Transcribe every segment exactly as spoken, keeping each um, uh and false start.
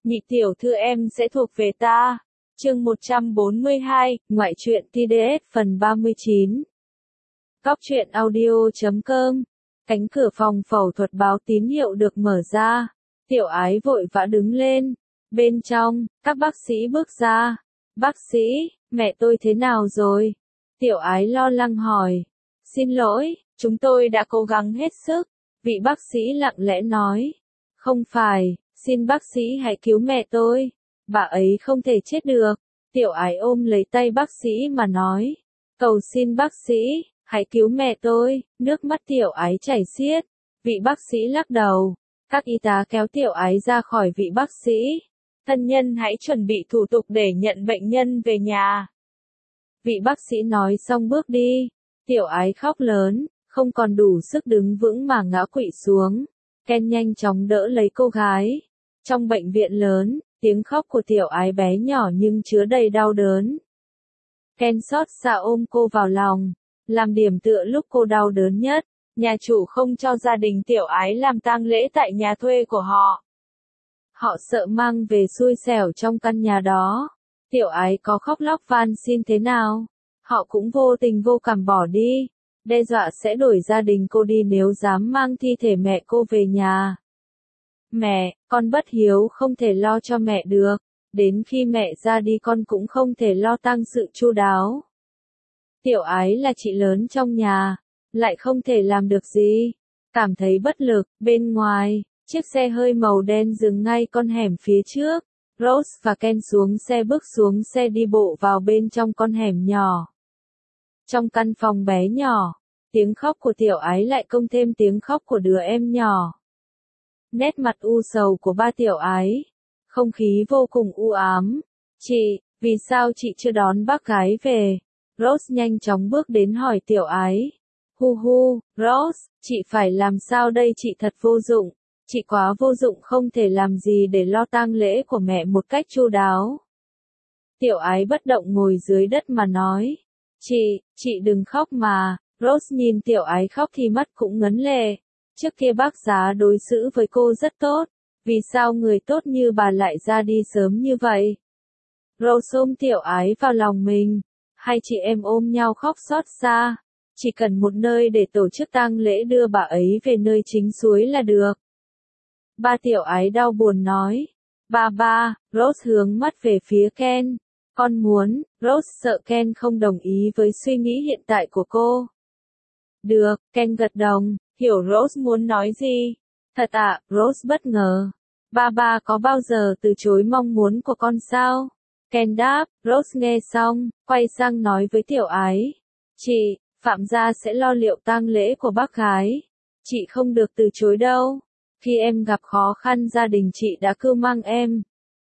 Nhị tiểu thư em sẽ thuộc về ta. Chương một trăm bốn mươi hai, ngoại truyện T D S phần ba mươi chín. Góc truyện audio chấm com. Cánh cửa phòng phẫu thuật báo tín hiệu được mở ra. Tiểu Ái vội vã đứng lên. Bên trong, các bác sĩ bước ra. Bác sĩ, mẹ tôi thế nào rồi? Tiểu Ái lo lắng hỏi. Xin lỗi, chúng tôi đã cố gắng hết sức. Vị bác sĩ lặng lẽ nói. Không phải, xin bác sĩ hãy cứu mẹ tôi. Bà ấy không thể chết được. Tiểu Ái ôm lấy tay bác sĩ mà nói. Cầu xin bác sĩ, hãy cứu mẹ tôi. Nước mắt Tiểu Ái chảy xiết. Vị bác sĩ lắc đầu. Các y tá kéo Tiểu Ái ra khỏi vị bác sĩ. Thân nhân hãy chuẩn bị thủ tục để nhận bệnh nhân về nhà. Vị bác sĩ nói xong bước đi. Tiểu Ái khóc lớn, không còn đủ sức đứng vững mà ngã quỵ xuống. Ken nhanh chóng đỡ lấy cô gái. Trong bệnh viện lớn, tiếng khóc của Tiểu Ái bé nhỏ nhưng chứa đầy đau đớn. Ken xót xa ôm cô vào lòng, làm điểm tựa lúc cô đau đớn nhất. Nhà chủ không cho gia đình Tiểu Ái làm tang lễ tại nhà thuê của họ. Họ sợ mang về xui xẻo trong căn nhà đó. Tiểu Ái có khóc lóc van xin thế nào, họ cũng vô tình vô cảm bỏ đi, đe dọa sẽ đuổi gia đình cô đi nếu dám mang thi thể mẹ cô về nhà. Mẹ, con bất hiếu không thể lo cho mẹ được, đến khi mẹ ra đi con cũng không thể lo tang sự chu đáo. Tiểu Ái là chị lớn trong nhà, lại không thể làm được gì, cảm thấy bất lực. Bên ngoài, chiếc xe hơi màu đen dừng ngay con hẻm phía trước. Rose và Ken xuống xe bước xuống xe đi bộ vào bên trong con hẻm nhỏ. Trong căn phòng bé nhỏ, tiếng khóc của Tiểu Ái lại cộng thêm tiếng khóc của đứa em nhỏ. Nét mặt u sầu của ba Tiểu Ái, không khí vô cùng u ám. Chị, vì sao chị chưa đón bác gái về? Rose nhanh chóng bước đến hỏi Tiểu Ái. Hu hu, Rose, chị phải làm sao đây, chị thật vô dụng. Chị quá vô dụng, không thể làm gì để lo tang lễ của mẹ một cách chu đáo. Tiểu Ái bất động ngồi dưới đất mà nói. Chị, chị đừng khóc mà. Rose nhìn Tiểu Ái khóc thì mắt cũng ngấn lệ. Trước kia bác giá đối xử với cô rất tốt. Vì sao người tốt như bà lại ra đi sớm như vậy? Rose ôm Tiểu Ái vào lòng mình. Hai chị em ôm nhau khóc xót xa. Chỉ cần một nơi để tổ chức tang lễ đưa bà ấy về nơi chính suối là được. Ba Tiểu Ái đau buồn nói. Ba ba, Rose hướng mắt về phía Ken. Con muốn, Rose sợ Ken không đồng ý với suy nghĩ hiện tại của cô. Được, Ken gật đầu, hiểu Rose muốn nói gì. Thật ạ, Rose bất ngờ. Ba ba có bao giờ từ chối mong muốn của con sao? Ken đáp. Rose nghe xong, quay sang nói với Tiểu Ái. Chị, Phạm gia sẽ lo liệu tang lễ của bác gái. Chị không được từ chối đâu. Khi em gặp khó khăn gia đình chị đã cưu mang em.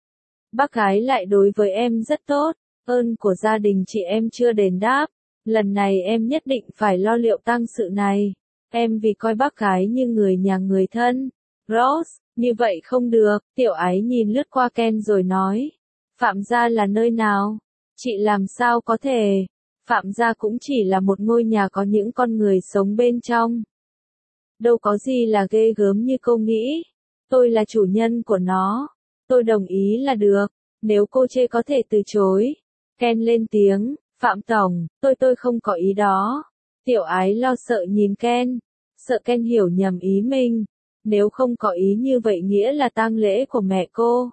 Bác gái lại đối với em rất tốt, ơn của gia đình chị em chưa đền đáp. Lần này em nhất định phải lo liệu tang sự này. Em vì coi bác gái như người nhà người thân. Rose, như vậy không được. Tiểu Ái nhìn lướt qua Ken rồi nói. Phạm gia là nơi nào? Chị làm sao có thể? Phạm gia cũng chỉ là một ngôi nhà có những con người sống bên trong. Đâu có gì là ghê gớm như cô nghĩ. Tôi là chủ nhân của nó. Tôi đồng ý là được. Nếu cô chê có thể từ chối. Ken lên tiếng. Phạm Tổng, tôi tôi không có ý đó. Tiểu Ái lo sợ nhìn Ken. Sợ Ken hiểu nhầm ý mình. Nếu không có ý như vậy nghĩa là tang lễ của mẹ cô.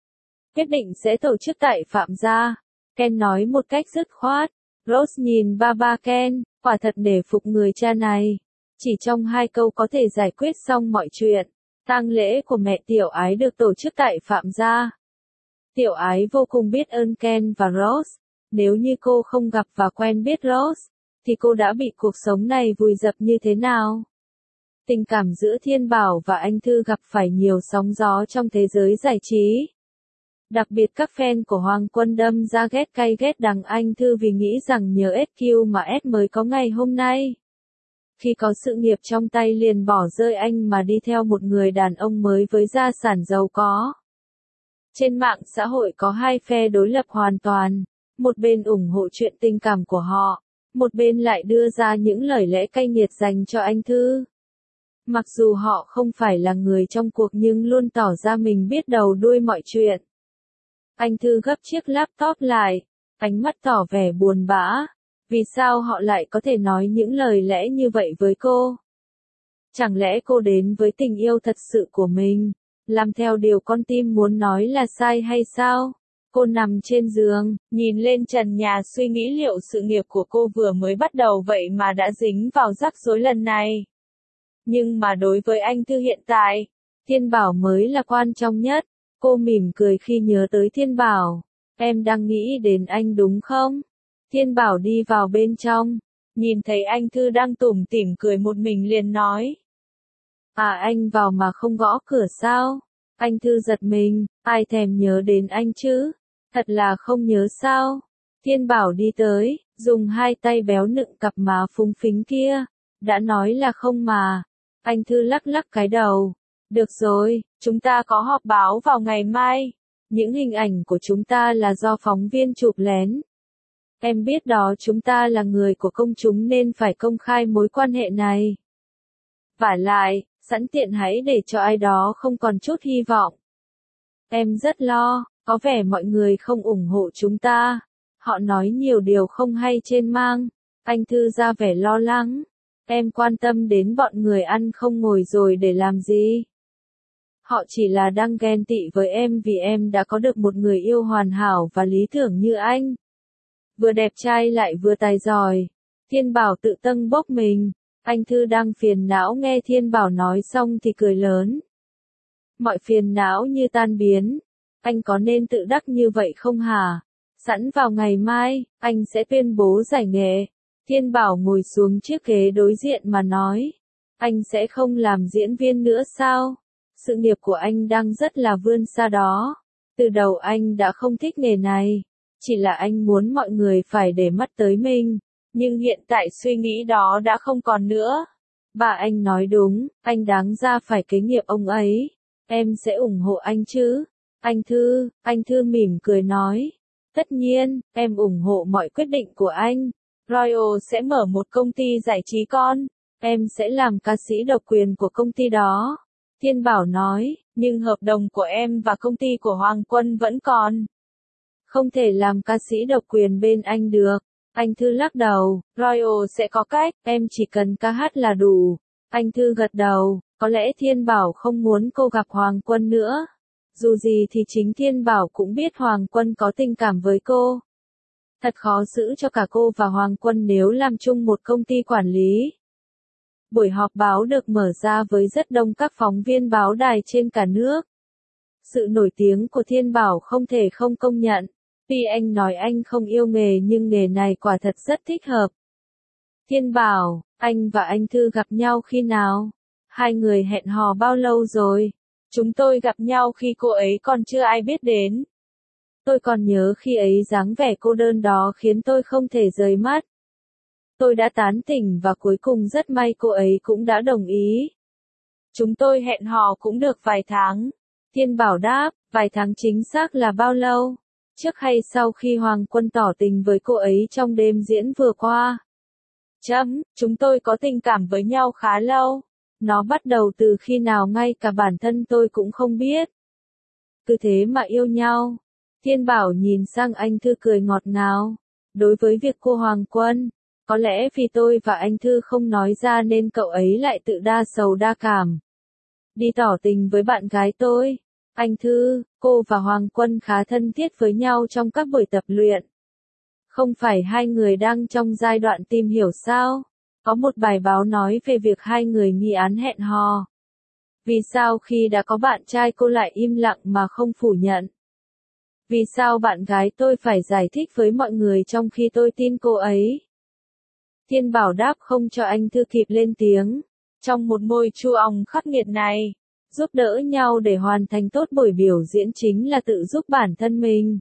Quyết định sẽ tổ chức tại Phạm gia. Ken nói một cách dứt khoát. Rose nhìn ba ba Ken. Quả thật nể phục người cha này. Chỉ trong hai câu có thể giải quyết xong mọi chuyện. Tang lễ của mẹ Tiểu Ái được tổ chức tại Phạm gia. Tiểu Ái vô cùng biết ơn Ken và Rose. Nếu như cô không gặp và quen biết Rose, thì cô đã bị cuộc sống này vùi dập như thế nào? Tình cảm giữa Thiên Bảo và anh Thư gặp phải nhiều sóng gió trong thế giới giải trí. Đặc biệt các fan của Hoàng Quân đâm ra ghét cay ghét đắng anh Thư vì nghĩ rằng nhờ ét quy mà S mới có ngày hôm nay. Khi có sự nghiệp trong tay liền bỏ rơi anh mà đi theo một người đàn ông mới với gia sản giàu có. Trên mạng xã hội có hai phe đối lập hoàn toàn, một bên ủng hộ chuyện tình cảm của họ, một bên lại đưa ra những lời lẽ cay nghiệt dành cho anh Thư. Mặc dù họ không phải là người trong cuộc nhưng luôn tỏ ra mình biết đầu đuôi mọi chuyện. Anh Thư gấp chiếc laptop lại, ánh mắt tỏ vẻ buồn bã. Vì sao họ lại có thể nói những lời lẽ như vậy với cô? Chẳng lẽ cô đến với tình yêu thật sự của mình, làm theo điều con tim muốn nói là sai hay sao? Cô nằm trên giường, nhìn lên trần nhà suy nghĩ liệu sự nghiệp của cô vừa mới bắt đầu vậy mà đã dính vào rắc rối lần này. Nhưng mà đối với anh Thư hiện tại, Thiên Bảo mới là quan trọng nhất. Cô mỉm cười khi nhớ tới Thiên Bảo. Em đang nghĩ đến anh đúng không? Thiên Bảo đi vào bên trong, nhìn thấy anh Thư đang tủm tỉm cười một mình liền nói. À anh vào mà không gõ cửa sao? Anh Thư giật mình, ai thèm nhớ đến anh chứ? Thật là không nhớ sao? Thiên Bảo đi tới, dùng hai tay béo nựng cặp má phúng phính kia. Đã nói là không mà. Anh Thư lắc lắc cái đầu. Được rồi, chúng ta có họp báo vào ngày mai. Những hình ảnh của chúng ta là do phóng viên chụp lén. Em biết đó chúng ta là người của công chúng nên phải công khai mối quan hệ này. Vả lại, sẵn tiện hãy để cho ai đó không còn chút hy vọng. Em rất lo, có vẻ mọi người không ủng hộ chúng ta. Họ nói nhiều điều không hay trên mạng. Anh Thư ra vẻ lo lắng. Em quan tâm đến bọn người ăn không ngồi rồi để làm gì? Họ chỉ là đang ghen tị với em vì em đã có được một người yêu hoàn hảo và lý tưởng như anh. Vừa đẹp trai lại vừa tài giỏi. Thiên Bảo tự tâng bốc mình. Anh Thư đang phiền não nghe Thiên Bảo nói xong thì cười lớn. Mọi phiền não như tan biến. Anh có nên tự đắc như vậy không hả? Sẵn vào ngày mai, anh sẽ tuyên bố giải nghệ. Thiên Bảo ngồi xuống chiếc ghế đối diện mà nói. Anh sẽ không làm diễn viên nữa sao? Sự nghiệp của anh đang rất là vươn xa đó. Từ đầu anh đã không thích nghề này. Chỉ là anh muốn mọi người phải để mắt tới mình. Nhưng hiện tại suy nghĩ đó đã không còn nữa. Bà anh nói đúng, anh đáng ra phải kế nghiệp ông ấy. Em sẽ ủng hộ anh chứ? Anh Thư, anh Thư mỉm cười nói. Tất nhiên, em ủng hộ mọi quyết định của anh. Royal sẽ mở một công ty giải trí con. Em sẽ làm ca sĩ độc quyền của công ty đó. Thiên Bảo nói, nhưng hợp đồng của em và công ty của Hoàng Quân vẫn còn. Không thể làm ca sĩ độc quyền bên anh được. Anh Thư lắc đầu, Royal sẽ có cách, em chỉ cần ca hát là đủ. Anh Thư gật đầu, có lẽ Thiên Bảo không muốn cô gặp Hoàng Quân nữa. Dù gì thì chính Thiên Bảo cũng biết Hoàng Quân có tình cảm với cô. Thật khó giữ cho cả cô và Hoàng Quân nếu làm chung một công ty quản lý. Buổi họp báo được mở ra với rất đông các phóng viên báo đài trên cả nước. Sự nổi tiếng của Thiên Bảo không thể không công nhận. Tuy anh nói anh không yêu nghề nhưng nghề này quả thật rất thích hợp. Thiên Bảo, anh và anh Thư gặp nhau khi nào? Hai người hẹn hò bao lâu rồi? Chúng tôi gặp nhau khi cô ấy còn chưa ai biết đến. Tôi còn nhớ khi ấy dáng vẻ cô đơn đó khiến tôi không thể rời mắt. Tôi đã tán tỉnh và cuối cùng rất may cô ấy cũng đã đồng ý. Chúng tôi hẹn hò cũng được vài tháng. Thiên Bảo đáp, vài tháng chính xác là bao lâu? Trước hay sau khi Hoàng Quân tỏ tình với cô ấy trong đêm diễn vừa qua? Chấm, chúng tôi có tình cảm với nhau khá lâu. Nó bắt đầu từ khi nào ngay cả bản thân tôi cũng không biết. Cứ thế mà yêu nhau. Thiên Bảo nhìn sang anh Thư cười ngọt ngào. Đối với việc cô Hoàng Quân, có lẽ vì tôi và anh Thư không nói ra nên cậu ấy lại tự đa sầu đa cảm. Đi tỏ tình với bạn gái tôi. Anh Thư, cô và Hoàng Quân khá thân thiết với nhau trong các buổi tập luyện. Không phải hai người đang trong giai đoạn tìm hiểu sao? Có một bài báo nói về việc hai người nghi án hẹn hò. Vì sao khi đã có bạn trai cô lại im lặng mà không phủ nhận? Vì sao bạn gái tôi phải giải thích với mọi người trong khi tôi tin cô ấy? Thiên Bảo đáp không cho anh Thư kịp lên tiếng. Trong một môi chu òng khắc nghiệt này, giúp đỡ nhau để hoàn thành tốt buổi biểu diễn chính là tự giúp bản thân mình.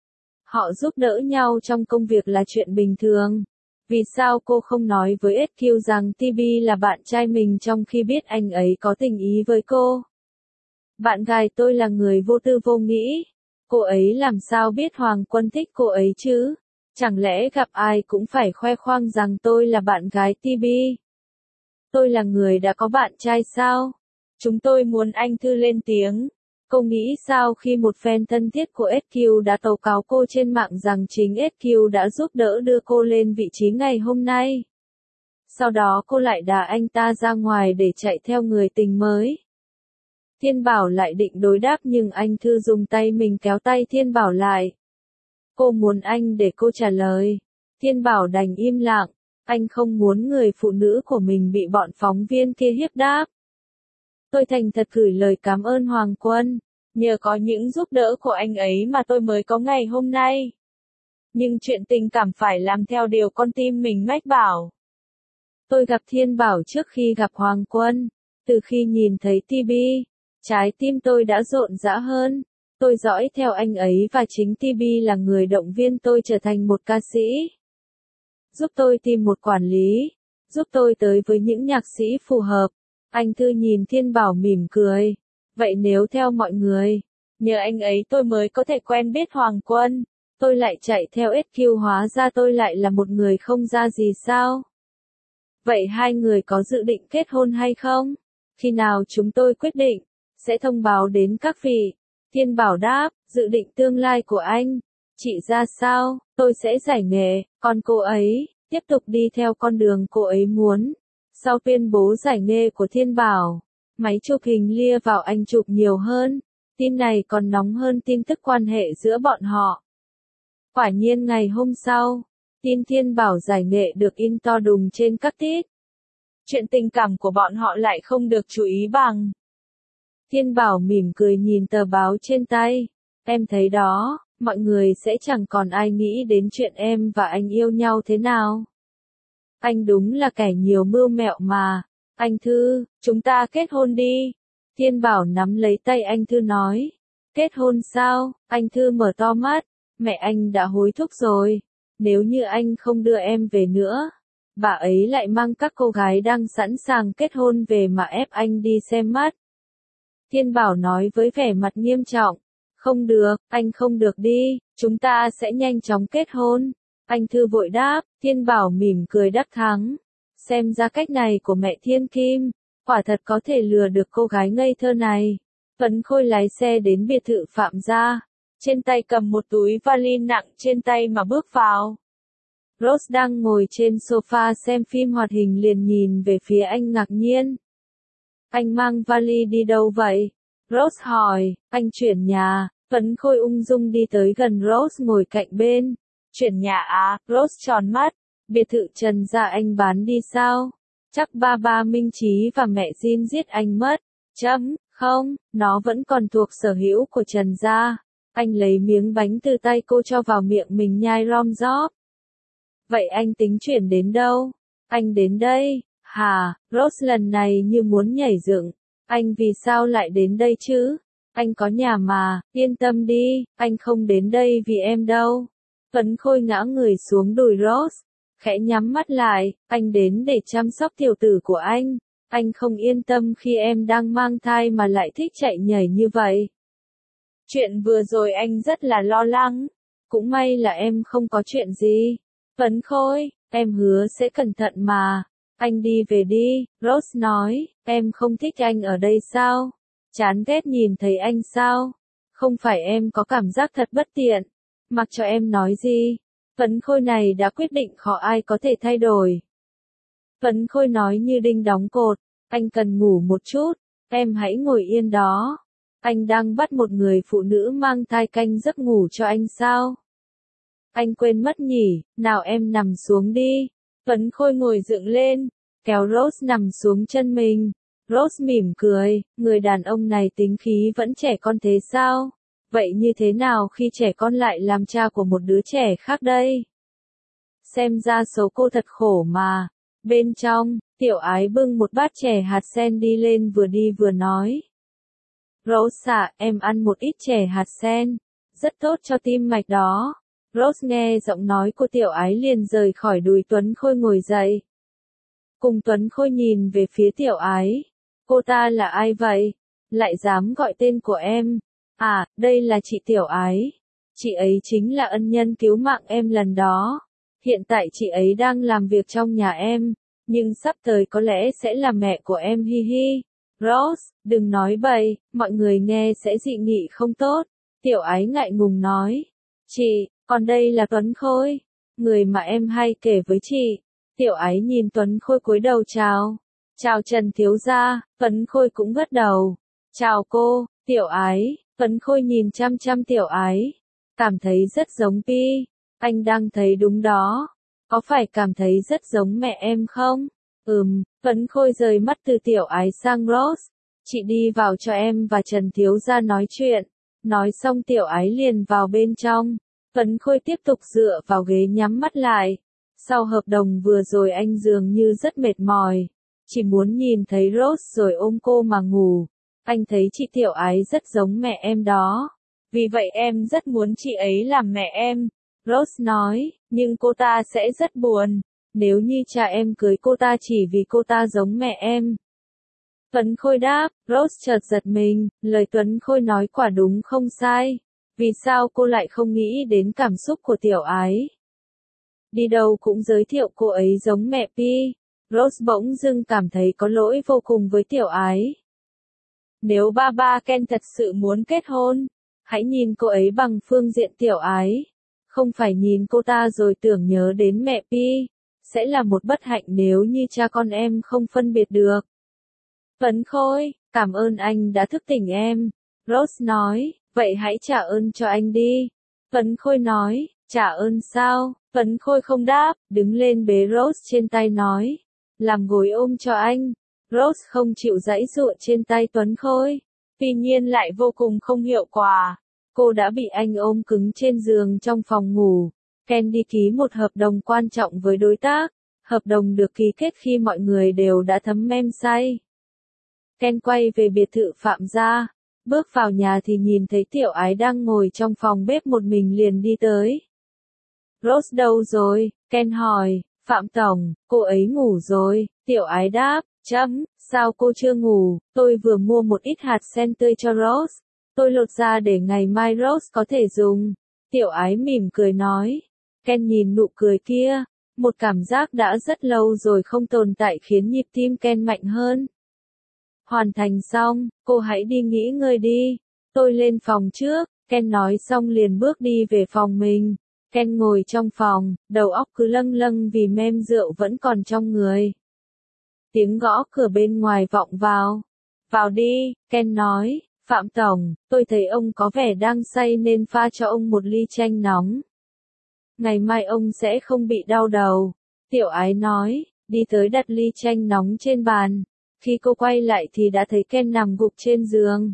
Họ giúp đỡ nhau trong công việc là chuyện bình thường. Vì sao cô không nói với ét quy rằng tê bê là bạn trai mình trong khi biết anh ấy có tình ý với cô? Bạn gái tôi là người vô tư vô nghĩ. Cô ấy làm sao biết Hoàng Quân thích cô ấy chứ? Chẳng lẽ gặp ai cũng phải khoe khoang rằng tôi là bạn gái tê bê? Tôi là người đã có bạn trai sao? Chúng tôi muốn anh Thư lên tiếng. Cô nghĩ sao khi một fan thân thiết của ét quy đã tố cáo cô trên mạng rằng chính ét quy đã giúp đỡ đưa cô lên vị trí ngày hôm nay? Sau đó cô lại đá anh ta ra ngoài để chạy theo người tình mới. Thiên Bảo lại định đối đáp nhưng anh Thư dùng tay mình kéo tay Thiên Bảo lại. Cô muốn anh để cô trả lời. Thiên Bảo đành im lặng. Anh không muốn người phụ nữ của mình bị bọn phóng viên kia hiếp đáp. Tôi thành thật gửi lời cảm ơn Hoàng Quân. Nhờ có những giúp đỡ của anh ấy mà tôi mới có ngày hôm nay. Nhưng chuyện tình cảm phải làm theo điều con tim mình mách bảo. Tôi gặp Thiên Bảo trước khi gặp Hoàng Quân. Từ khi nhìn thấy ti bi, trái tim tôi đã rộn rã hơn. Tôi dõi theo anh ấy và chính ti bi là người động viên tôi trở thành một ca sĩ. Giúp tôi tìm một quản lý. Giúp tôi tới với những nhạc sĩ phù hợp. Anh Thư nhìn Thiên Bảo mỉm cười. Vậy nếu theo mọi người, nhờ anh ấy tôi mới có thể quen biết Hoàng Quân. Tôi lại chạy theo ét quy hóa ra tôi lại là một người không ra gì sao? Vậy hai người có dự định kết hôn hay không? Khi nào chúng tôi quyết định, sẽ thông báo đến các vị. Thiên Bảo đáp, dự định tương lai của anh. Chị ra sao, tôi sẽ giải nghệ, còn cô ấy, tiếp tục đi theo con đường cô ấy muốn. Sau tuyên bố giải nghệ của Thiên Bảo, máy chụp hình lia vào anh chụp nhiều hơn. Tin này còn nóng hơn tin tức quan hệ giữa bọn họ. Quả nhiên ngày hôm sau, tin Thiên Bảo giải nghệ được in to đùng trên các tít. Chuyện tình cảm của bọn họ lại không được chú ý bằng. Thiên Bảo mỉm cười nhìn tờ báo trên tay. Em thấy đó, mọi người sẽ chẳng còn ai nghĩ đến chuyện em và anh yêu nhau thế nào. Anh đúng là kẻ nhiều mưu mẹo mà. Anh Thư, chúng ta kết hôn đi. Thiên Bảo nắm lấy tay anh Thư nói. Kết hôn sao? Anh Thư mở to mắt. Mẹ anh đã hối thúc rồi. Nếu như anh không đưa em về nữa, bà ấy lại mang các cô gái đang sẵn sàng kết hôn về mà ép anh đi xem mắt. Thiên Bảo nói với vẻ mặt nghiêm trọng. Không được, anh không được đi, chúng ta sẽ nhanh chóng kết hôn. Anh Thư vội đáp, Thiên Bảo mỉm cười đắc thắng. Xem ra cách này của mẹ Thiên Kim, quả thật có thể lừa được cô gái ngây thơ này. Tuấn Khôi lái xe đến biệt thự Phạm gia, trên tay cầm một túi vali nặng trên tay mà bước vào. Rose đang ngồi trên sofa xem phim hoạt hình liền nhìn về phía anh ngạc nhiên. Anh mang vali đi đâu vậy? Rose hỏi, anh chuyển nhà. Tuấn Khôi ung dung đi tới gần Rose ngồi cạnh bên. Chuyển nhà à? Rose tròn mắt. Biệt thự Trần gia anh bán đi sao? Chắc ba ba Minh Chí và mẹ Jin giết anh mất. Chấm, không, nó vẫn còn thuộc sở hữu của Trần gia. Anh lấy miếng bánh từ tay cô cho vào miệng mình nhai rom róp. Vậy anh tính chuyển đến đâu? Anh đến đây. Hà, Rose lần này như muốn nhảy dựng. Anh vì sao lại đến đây chứ? Anh có nhà mà, yên tâm đi, anh không đến đây vì em đâu. Tuấn Khôi ngã người xuống đùi Rose, khẽ nhắm mắt lại, anh đến để chăm sóc tiểu tử của anh. Anh không yên tâm khi em đang mang thai mà lại thích chạy nhảy như vậy. Chuyện vừa rồi anh rất là lo lắng. Cũng may là em không có chuyện gì. Tuấn Khôi, em hứa sẽ cẩn thận mà. Anh đi về đi, Rose nói, em không thích anh ở đây sao? Chán ghét nhìn thấy anh sao? Không phải em có cảm giác thật bất tiện. Mặc cho em nói gì. Tuấn Khôi này đã quyết định khó ai có thể thay đổi. Tuấn Khôi nói như đinh đóng cột, anh cần ngủ một chút, em hãy ngồi yên đó. Anh đang bắt một người phụ nữ mang thai canh giấc ngủ cho anh sao? Anh quên mất nhỉ, nào em nằm xuống đi. Tuấn Khôi ngồi dựng lên, kéo Rose nằm xuống chân mình. Rose mỉm cười, người đàn ông này tính khí vẫn trẻ con thế sao? Vậy như thế nào khi trẻ con lại làm cha của một đứa trẻ khác đây? Xem ra số cô thật khổ mà. Bên trong, Tiểu Ái bưng một bát chè hạt sen đi lên vừa đi vừa nói. Rose à, em ăn một ít chè hạt sen, rất tốt cho tim mạch đó. Rose nghe giọng nói của Tiểu Ái liền rời khỏi đùi Tuấn Khôi ngồi dậy. Cùng Tuấn Khôi nhìn về phía Tiểu Ái. Cô ta là ai vậy? Lại dám gọi tên của em? À, đây là chị Tiểu Ái. Chị ấy chính là ân nhân cứu mạng em lần đó. Hiện tại chị ấy đang làm việc trong nhà em. nhưng sắp tới có lẽ sẽ là mẹ của em hi hi. Rose, đừng nói bậy, mọi người nghe sẽ dị nghị không tốt. Tiểu Ái ngại ngùng nói. Chị, còn đây là Tuấn Khôi, người mà em hay kể với chị. Tiểu Ái nhìn Tuấn Khôi cúi đầu chào. Chào Trần thiếu gia, Tuấn Khôi cũng gật đầu. Chào cô, Tiểu Ái. Tuấn Khôi nhìn chăm chăm Tiểu Ái. Cảm thấy rất giống Pi. Anh đang thấy đúng đó. Có phải cảm thấy rất giống mẹ em không? Ừm, Tuấn Khôi rời mắt từ Tiểu Ái sang Rose. Chị đi vào cho em và Trần thiếu gia nói chuyện. Nói xong Tiểu Ái liền vào bên trong. Tuấn Khôi tiếp tục dựa vào ghế nhắm mắt lại. Sau hợp đồng vừa rồi anh dường như rất mệt mỏi. Chỉ muốn nhìn thấy Rose rồi ôm cô mà ngủ. Anh thấy chị Tiểu Ái rất giống mẹ em đó. Vì vậy em rất muốn chị ấy làm mẹ em. Rose nói, nhưng cô ta sẽ rất buồn. Nếu như cha em cưới cô ta chỉ vì cô ta giống mẹ em. Tuấn Khôi đáp, Rose chợt giật mình, lời Tuấn Khôi nói quả đúng không sai. Vì sao cô lại không nghĩ đến cảm xúc của Tiểu Ái? Đi đâu cũng giới thiệu cô ấy giống mẹ Pi. Rose bỗng dưng cảm thấy có lỗi vô cùng với Tiểu Ái. Nếu ba ba Ken thật sự muốn kết hôn, hãy nhìn cô ấy bằng phương diện Tiểu Ái. Không phải nhìn cô ta rồi tưởng nhớ đến mẹ Pi. Sẽ là một bất hạnh nếu như cha con em không phân biệt được. Tuấn Khôi, cảm ơn anh đã thức tỉnh em. Rose nói, vậy hãy trả ơn cho anh đi. Tuấn Khôi nói, trả ơn sao? Tuấn Khôi không đáp, đứng lên bế Rose trên tay nói, làm gối ôm cho anh. Rose không chịu giãy giụa trên tay Tuấn Khôi, tuy nhiên lại vô cùng không hiệu quả. Cô đã bị anh ôm cứng trên giường trong phòng ngủ. Ken đi ký một hợp đồng quan trọng với đối tác. Hợp đồng được ký kết khi mọi người đều đã thấm mem say. Ken quay về biệt thự Phạm gia. Bước vào nhà thì nhìn thấy Tiểu Ái đang ngồi trong phòng bếp một mình liền đi tới. Rose đâu rồi? Ken hỏi. Phạm Tổng, cô ấy ngủ rồi. Tiểu Ái đáp. Chấm, sao cô chưa ngủ? Tôi vừa mua một ít hạt sen tươi cho Rose. Tôi lột ra để ngày mai Rose có thể dùng. Tiểu Ái mỉm cười nói. Ken nhìn nụ cười kia. Một cảm giác đã rất lâu rồi không tồn tại khiến nhịp tim Ken mạnh hơn. Hoàn thành xong, cô hãy đi nghỉ ngơi đi. Tôi lên phòng trước. Ken nói xong liền bước đi về phòng mình. Ken ngồi trong phòng, đầu óc cứ lâng lâng vì mem rượu vẫn còn trong người. Tiếng gõ cửa bên ngoài vọng vào. Vào đi, Ken nói. Phạm Tổng, tôi thấy ông có vẻ đang say nên pha cho ông một ly chanh nóng. Ngày mai ông sẽ không bị đau đầu. Tiểu Ái nói, đi tới đặt ly chanh nóng trên bàn. Khi cô quay lại thì đã thấy Ken nằm gục trên giường.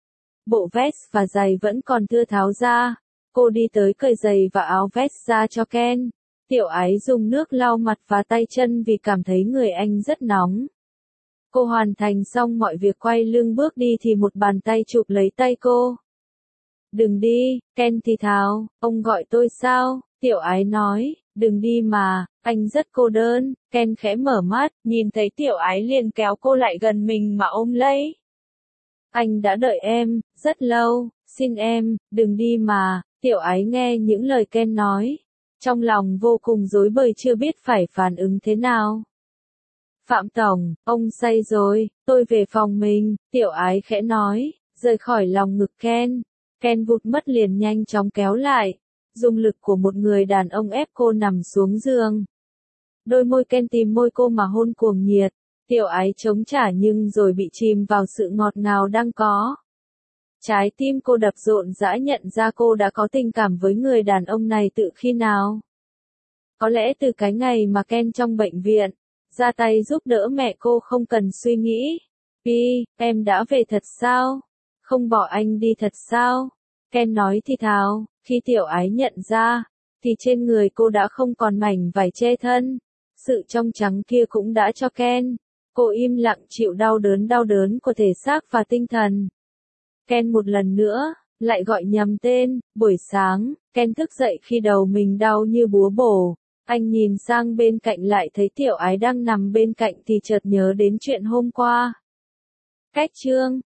Bộ vest và giày vẫn còn chưa tháo ra. Cô đi tới cởi giày và áo vest ra cho Ken. Tiểu Ái dùng nước lau mặt và tay chân vì cảm thấy người anh rất nóng. Cô hoàn thành xong mọi việc quay lưng bước đi thì một bàn tay chụp lấy tay cô. Đừng đi, Ken thì thào, ông gọi tôi sao? Tiểu Ái nói, đừng đi mà, anh rất cô đơn. Ken khẽ mở mắt, nhìn thấy Tiểu Ái liền kéo cô lại gần mình mà ôm lấy. Anh đã đợi em, rất lâu, xin em, đừng đi mà. Tiểu Ái nghe những lời Ken nói. Trong lòng vô cùng rối bời chưa biết phải phản ứng thế nào. Phạm Tổng, ông say rồi, tôi về phòng mình, Tiểu Ái khẽ nói, rời khỏi lòng ngực Ken. Ken vụt mất liền nhanh chóng kéo lại. Dùng lực của một người đàn ông ép cô nằm xuống giường. Đôi môi Ken tìm môi cô mà hôn cuồng nhiệt. Tiểu Ái chống trả nhưng rồi bị chìm vào sự ngọt ngào đang có. Trái tim cô đập rộn rã nhận ra cô đã có tình cảm với người đàn ông này từ khi nào. Có lẽ từ cái ngày mà Ken trong bệnh viện, ra tay giúp đỡ mẹ cô không cần suy nghĩ. Pi, em đã về thật sao? Không bỏ anh đi thật sao? Ken nói thì thào, khi Tiểu Ái nhận ra, thì trên người cô đã không còn mảnh vải che thân. Sự trong trắng kia cũng đã cho Ken. Cô im lặng chịu đau đớn đau đớn của thể xác và tinh thần. Ken một lần nữa, lại gọi nhầm tên. Buổi sáng, Ken thức dậy khi đầu mình đau như búa bổ. Anh nhìn sang bên cạnh lại thấy Tiểu Ái đang nằm bên cạnh thì chợt nhớ đến chuyện hôm qua. Cách chương